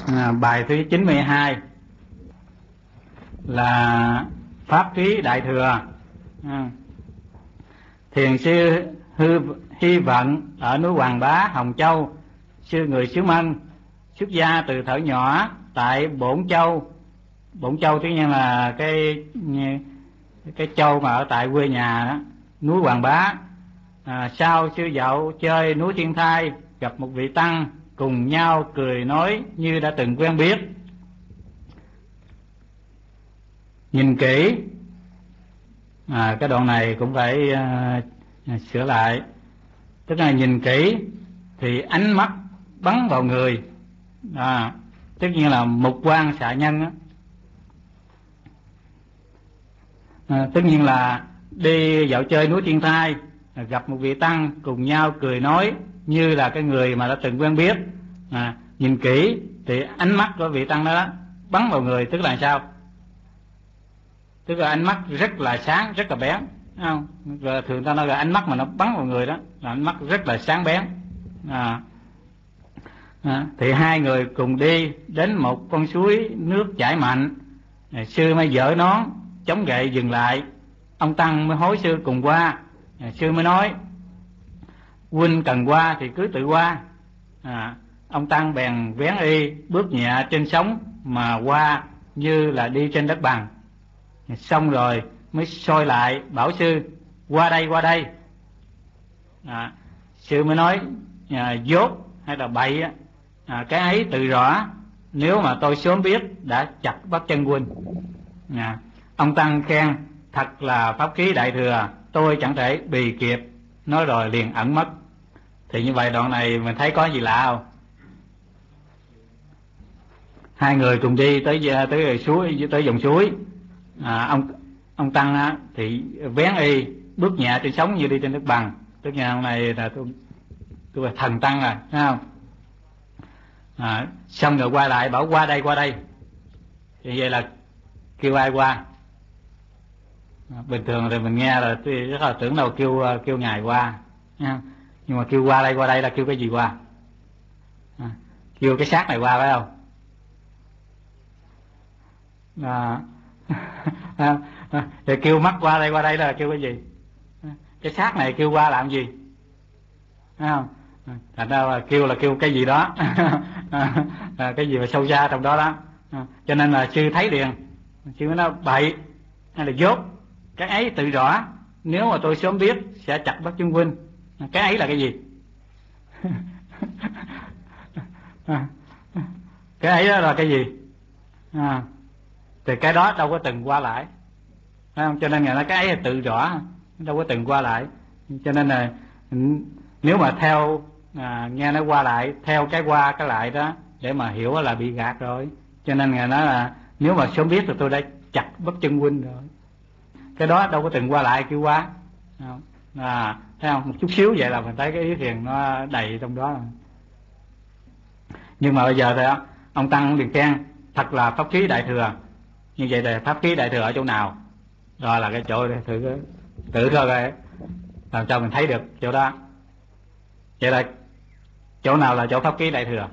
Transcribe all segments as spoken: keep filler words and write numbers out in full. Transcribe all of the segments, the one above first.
À, bài thứ chín mươi hai là pháp khí đại thừa. À, thiền sư hư hy vận ở núi Hoàng Bá, Hồng Châu, sư người xứ Mân, xuất gia từ thuở nhỏ tại Bổn Châu. Bổn Châu tất nhiên là cái cái châu mà ở tại quê nhà đó, núi Hoàng Bá. À, sau sư dạo chơi núi Thiên Thai, gặp một vị tăng, cùng nhau cười nói như đã từng quen biết. Nhìn kỹ, à, cái đoạn này cũng phải uh, sửa lại. Tức là nhìn kỹ thì ánh mắt bắn vào người, à, tất nhiên là mục quan xạ nhân á. À, tất nhiên là đi dạo chơi núi Thiên Thai, gặp một vị tăng, cùng nhau cười nói như là cái người mà đã từng quen biết. À, nhìn kỹ thì ánh mắt của vị tăng đó, đó bắn vào người, tức là sao? Tức là ánh mắt rất là sáng, rất là bén, không? Rồi thường ta nói là ánh mắt mà nó bắn vào người đó là ánh mắt rất là sáng bén. À, à, thì hai người cùng đi đến một con suối nước chảy mạnh. À, sư mới dỡ nón chống gậy dừng lại, ông tăng mới hối sư cùng qua. À, sư mới nói: huynh cần qua thì cứ tự qua. À, ông tăng bèn vén y, bước nhẹ trên sóng mà qua như là đi trên đất bằng. Xong rồi mới soi lại bảo sư: qua đây, qua đây. À, sư mới nói: à, dốt hay là bậy á, à, cái ấy tự rõ, nếu mà tôi sớm biết đã chặt bắt chân huynh. À, ông tăng khen: thật là pháp khí đại thừa, tôi chẳng thể bì kịp. Nói rồi liền ẩn mất. Thì như vậy đoạn này mình thấy có gì lạ không? Hai người cùng đi tới tới suối, tới dòng suối. À, ông ông tăng á, thì vén y, bước nhẹ trên sóng như đi trên đất bằng. Tức là hôm nay là tôi tôi là thần tăng rồi, thấy không? À, xong rồi quay lại bảo: qua đây, qua đây. Thì vậy là kêu ai qua? À, bình thường thì mình nghe là tôi rất là tưởng đâu kêu kêu ngài qua, nhưng mà kêu qua đây, qua đây là kêu cái gì qua? À, kêu cái xác này qua, phải không? À, à, à, thì kêu mắt qua đây, qua đây là kêu cái gì? À, cái xác này kêu qua làm gì? Thấy không? À, thành ra là kêu là kêu cái gì đó. À, à, cái gì mà sâu xa trong đó đó. À, cho nên là sư thấy liền, sư mới nói bậy hay là dốt, cái ấy tự rõ, nếu mà tôi sớm biết sẽ chặt bắt chân huynh. À, cái ấy là cái gì? À, cái ấy đó là cái gì? À, thì cái đó đâu có từng qua lại, phải không? Cho nên ngài nói cái ấy là tự rõ, đâu có từng qua lại. Cho nên là nếu mà theo à, nghe nó qua lại, theo cái qua cái lại đó để mà hiểu là bị gạt rồi. Cho nên ngài nói là nếu mà sớm biết thì tôi đã chặt bất chân huynh rồi. Cái đó đâu có từng qua lại kêu qua. À, thấy không? Một chút xíu vậy là mình thấy cái ý thiền nó đầy trong đó rồi. Nhưng mà bây giờ thì ông tăng liền khen thật là pháp khí đại thừa. Như vậy là pháp khí đại thừa ở chỗ nào? Rồi là cái chỗ này, thử tự thôi rồi làm cho mình thấy được chỗ đó. Vậy là chỗ nào là chỗ pháp khí đại thừa?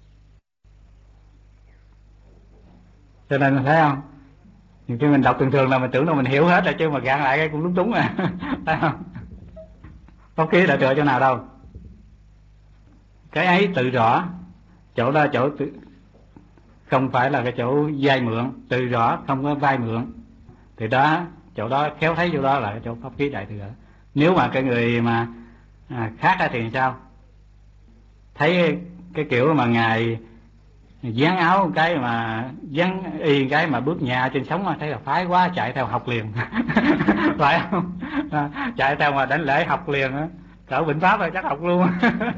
Cho nên thấy không, nhiều khi mình đọc thường thường là mình tưởng là mình hiểu hết rồi, chứ mà gạn lại cái cũng lúng túng à. Thấy không? Pháp khí đại thừa chỗ nào đâu? Cái ấy tự rõ, chỗ đó chỗ tự, không phải là cái chỗ vay mượn, tự rõ không có vay mượn. Thì đó, chỗ đó khéo thấy chỗ đó là cái chỗ pháp khí đại thừa. Nếu mà cái người mà à, khác thì sao? Thấy cái kiểu mà ngài dán áo cái mà dán y cái mà bước nhà trên sóng mà thấy là phái quá, chạy theo học liền. Phải không? À, chạy theo mà đánh lễ học liền á, cỡ Vĩnh Pháp rồi chắc học luôn.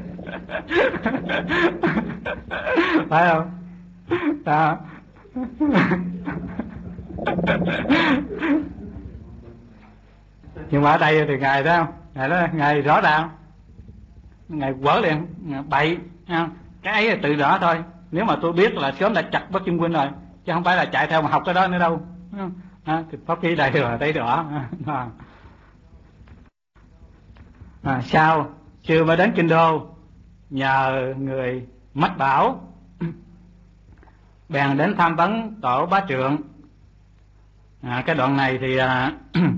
Phải không? Đó. Nhưng mà ở đây thì ngài đó không, ngài đó ngài rõ ràng, ngài quở liền bậy, cái ấy là tự rõ thôi, nếu mà tôi biết là sớm đã chặt bất chân huynh rồi, chứ không phải là chạy theo mà học cái đó nữa đâu. À, thì pháp khí đại thừa thấy rõ. À. À, sau chưa mới đến Kinh Đô, nhờ người mách bảo bèn đến tham vấn tổ bá trượng. À, cái đoạn này thì à,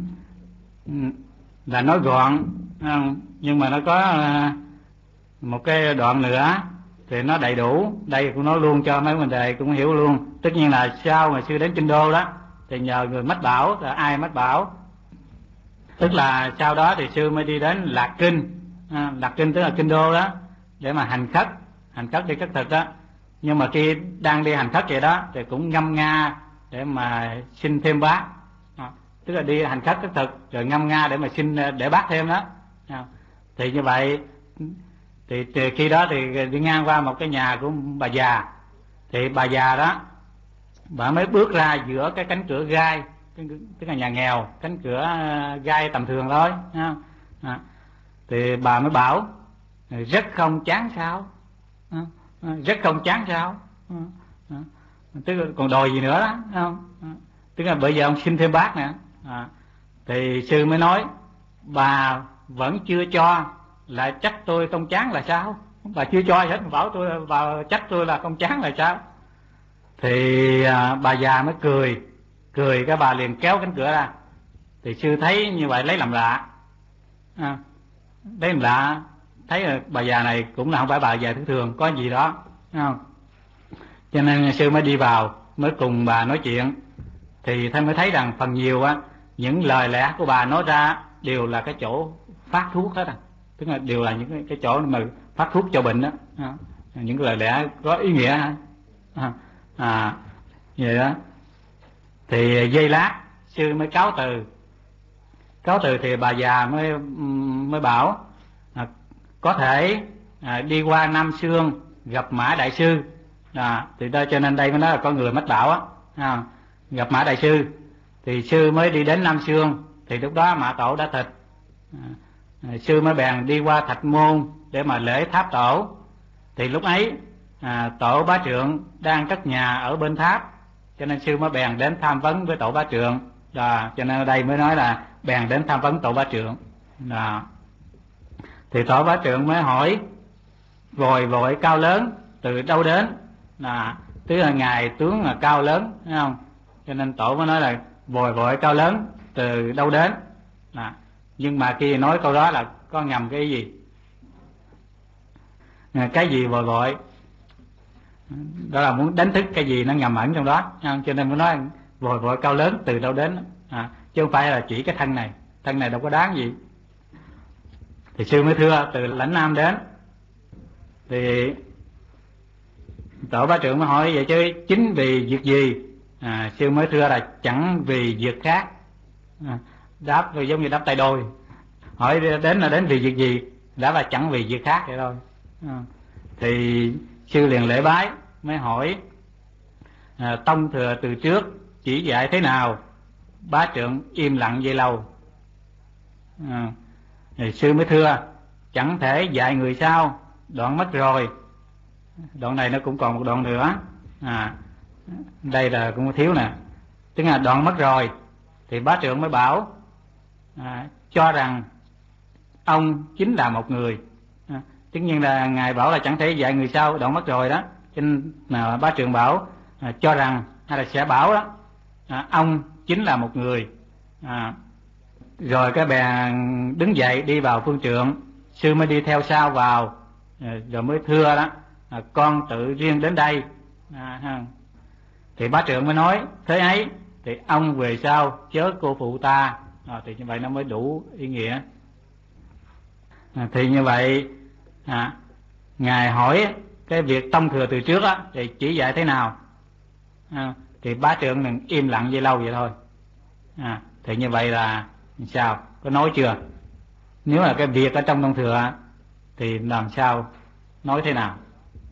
là nói gọn, nhưng mà nó có à, một cái đoạn nữa thì nó đầy đủ. Đây cũng nói luôn cho mấy vấn đề cũng hiểu luôn. Tất nhiên là sau ngày xưa đến Kinh Đô đó thì nhờ người mách bảo. Là ai mách bảo? Tức là sau đó thì sư mới đi đến Lạc Kinh. à, Lạc Kinh tức là Kinh Đô đó, để mà hành khất, hành khất đi khất thực đó. Nhưng mà khi đang đi hành khất vậy đó thì cũng ngâm nga để mà xin thêm bát. à, Tức là đi hành khất khất thực rồi ngâm nga để mà xin để bát thêm đó. à, Thì như vậy thì, thì khi đó thì đi ngang qua một cái nhà của bà già. Thì bà già đó, bà mới bước ra giữa cái cánh cửa gai, tức là nhà nghèo, cánh cửa gai tầm thường thôi. à, Thì bà mới bảo rất không chán sao, à, rất không chán sao, à, à, tức là còn đòi gì nữa đó, không? À, tức là bây giờ ông xin thêm bát nè. à, Thì sư mới nói bà vẫn chưa cho, lại trách tôi không chán là sao? Bà chưa cho hết mà bảo tôi, bà trách tôi là không chán là sao? Thì à, bà già mới cười, cười cái bà liền kéo cánh cửa ra. Thì sư thấy như vậy lấy làm lạ, à, lấy làm lạ, thấy là bà già này cũng là không phải bà già thường thường, có gì đó, không? Cho nên sư mới đi vào, mới cùng bà nói chuyện. Thìท่านmới thấy rằng phần nhiều á, những lời lẽ của bà nói ra đều là cái chỗ phát thuốc hết à. Tức là đều là những cái, cái chỗ mà phát thuốc cho bệnh đó, à, những lời lẽ có ý nghĩa. à, à, vậy đó. Thì giây lát sư mới cáo từ. Cáo từ thì bà già mới mới bảo à, có thể à, đi qua Nam Xương gặp Mã Đại Sư. à, Thì đó, cho nên đây mới nói là có người mách bảo á, à, gặp Mã Đại Sư. Thì sư mới đi đến Nam Xương. Thì lúc đó Mã Tổ đã tịch. à, Sư mới bèn đi qua Thạch Môn để mà lễ tháp tổ. Thì lúc ấy à, tổ bá trượng đang cất nhà ở bên tháp, cho nên sư mới bèn đến tham vấn với tổ bá trượng. à, Cho nên ở đây mới nói là bèn đến tham vấn tổ bá trượng. à. Thì tổ bá trượng mới hỏi vội vội cao lớn từ đâu đến. à, Tức là ngài tướng là cao lớn, thấy không? Cho nên tổ mới nói là vội vội cao lớn từ đâu đến. à. Nhưng mà khi nói câu đó là có ngầm cái gì? Cái gì vội vội? Đó là muốn đánh thức cái gì nó ngầm ẩn trong đó, cho nên mới nói vội vội cao lớn từ đâu đến. à, Chứ không phải là chỉ cái thân này. Thân này đâu có đáng gì. Thì sư mới thưa từ lãnh Nam đến. Thì tổ bá trượng mới hỏi vậy chứ chính vì việc gì? à, Sư mới thưa là chẳng vì việc khác. à, Đáp rồi giống như đáp tay đôi. Hỏi đến là đến vì việc gì? Đáp là chẳng vì việc khác vậy thôi. à, Thì sư liền lễ bái, mới hỏi à, tông thừa từ trước chỉ dạy thế nào? Bá trượng im lặng vậy lâu. à, Thì sư mới thưa chẳng thể dạy người sao, đoạn mất rồi. Đoạn này nó cũng còn một đoạn nữa. à, Đây là cũng thiếu nè. Tức là đoạn mất rồi. Thì bá trượng mới bảo à, cho rằng ông chính là một người. à, Tất nhiên là ngài bảo là chẳng thể dạy người sao, đoạn mất rồi đó. Cho nên là bá trượng bảo à, cho rằng hay là sẽ bảo đó à, ông chính là một người. à, Rồi cái bèn đứng dậy đi vào phương trượng. Sư mới đi theo sau vào. à, Rồi mới thưa đó à, con tự riêng đến đây. à, Thì bá trượng mới nói thế ấy thì ông về sau chớ cô phụ ta. à, Thì như vậy nó mới đủ ý nghĩa. à, Thì như vậy à, ngài hỏi cái việc tông thừa từ trước á thì chỉ dạy thế nào? à, Thì bá trượng đừng im lặng vậy lâu vậy thôi. à, Thì như vậy là sao? Có nói chưa? Nếu là cái việc ở trong tông thừa thì làm sao nói thế nào?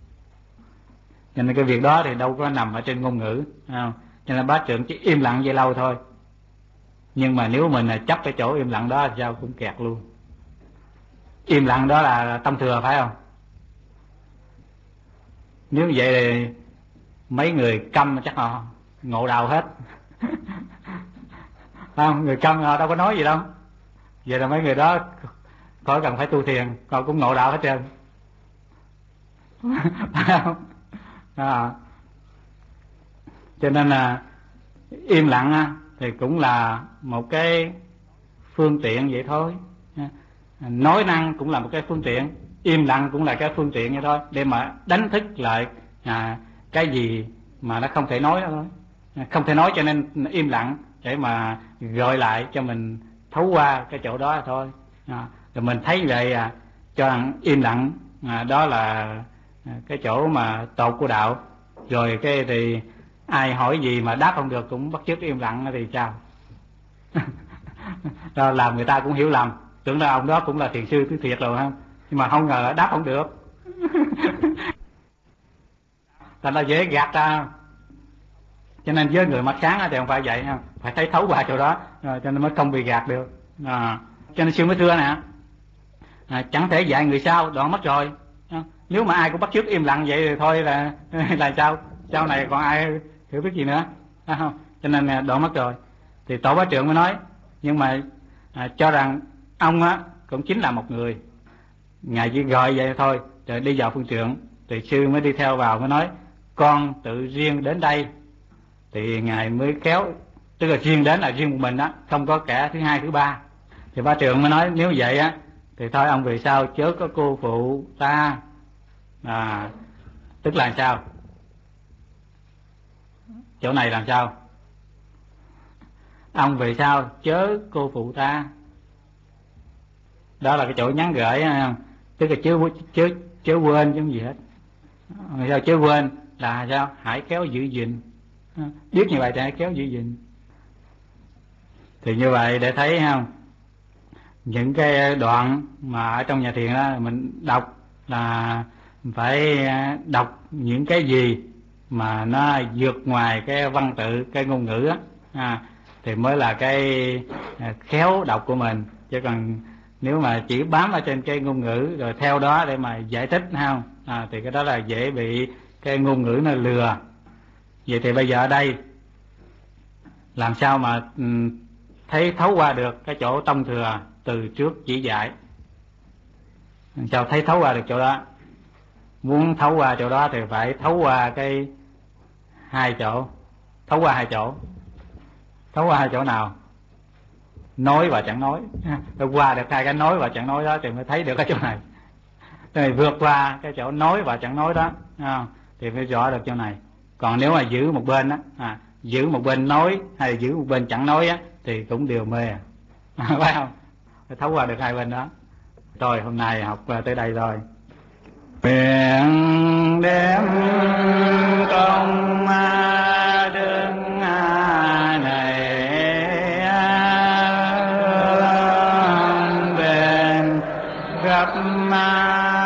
Cho nên cái việc đó thì đâu có nằm ở trên ngôn ngữ, không? Cho nên bá trượng chỉ im lặng vậy lâu thôi. Nhưng mà nếu mình là chấp cái chỗ im lặng đó thì sao cũng kẹt luôn. Im lặng đó là tông thừa phải không? Nếu vậy thì mấy người câm chắc họ ngộ đầu hết. Không, người câm họ đâu có nói gì đâu. Vậy là mấy người đó khỏi cần phải tu thiền, họ cũng ngộ đạo hết trơn. Phải không? À. Cho nên là im lặng thì cũng là một cái phương tiện vậy thôi, nói năng cũng là một cái phương tiện, im lặng cũng là cái phương tiện vậy thôi, để mà đánh thức lại à, cái gì mà nó không thể nói đó thôi. Không thể nói cho nên im lặng để mà gọi lại cho mình thấu qua cái chỗ đó thôi. À, rồi mình thấy vậy à, cho rằng im lặng à, đó là cái chỗ mà tột của đạo. Rồi cái thì ai hỏi gì mà đáp không được cũng bắt chước im lặng thì sao? Đó, làm người ta cũng hiểu lầm, tưởng là ông đó cũng là thiền sư thứ thiệt rồi không, nhưng mà không ngờ là đáp không được. Thành ra dễ gạt ra. Cho nên với người mắt sáng thì không phải vậy, phải thấy thấu qua chỗ đó rồi cho nên mới không bị gạt được. À, cho nên sư mới thưa nè, à, chẳng thể dạy người sau đoạn mất rồi. À, nếu mà ai cũng bắt chước im lặng vậy thì thôi là là sao? Sau này còn ai hiểu biết gì nữa, à, không? Cho nên đoạn mất rồi. Thì Tổ Bá Trượng mới nói, nhưng mà à, cho rằng ông á cũng chính là một người. Ngài chỉ gọi vậy thôi, rồi đi vào phương trượng, thì sư mới đi theo vào mới nói, con tự riêng đến đây. Thì Ngài mới kéo, tức là riêng đến là riêng một mình đó, không có kẻ thứ hai thứ ba. Thì Bá Trượng mới nói, nếu vậy á thì thôi ông về sau chớ có cô phụ ta. À, tức là sao? Chỗ này làm sao? Ông về sau chớ cô phụ ta, đó là cái chỗ nhắn gửi, tức là chớ chớ chớ quên chứ không gì hết. Người sao chớ quên là sao? Hãy kéo giữ gìn, biết như vậy thì hãy kéo giữ gìn. Thì như vậy để thấy không, những cái đoạn mà ở trong nhà thiền đó mình đọc là phải đọc những cái gì mà nó vượt ngoài cái văn tự, cái ngôn ngữ á, à, thì mới là cái khéo đọc của mình. Chứ còn nếu mà chỉ bám ở trên cái ngôn ngữ rồi theo đó để mà giải thích không, à, thì cái đó là dễ bị cái ngôn ngữ nó lừa. Vậy thì bây giờ ở đây làm sao mà um, thấy thấu qua được cái chỗ tông thừa từ trước chỉ dạy? Làm sao thấy thấu qua được chỗ đó? Muốn thấu qua chỗ đó thì phải thấu qua cái hai chỗ. Thấu qua hai chỗ. Thấu qua hai chỗ nào? Nói và chẳng nói. Rồi qua được hai cái nói và chẳng nói đó thì mới thấy được cái chỗ này. Rồi vượt qua cái chỗ nói và chẳng nói đó, à, thì mới rõ được chỗ này. Còn nếu mà giữ một bên đó, à, giữ một bên nói hay giữ một bên chẳng nói á, thì cũng đều mê. Phải không? Phải thấu qua được hai bên đó. Rồi hôm nay học tới đây rồi. Nguyện đem công đức này bên gặp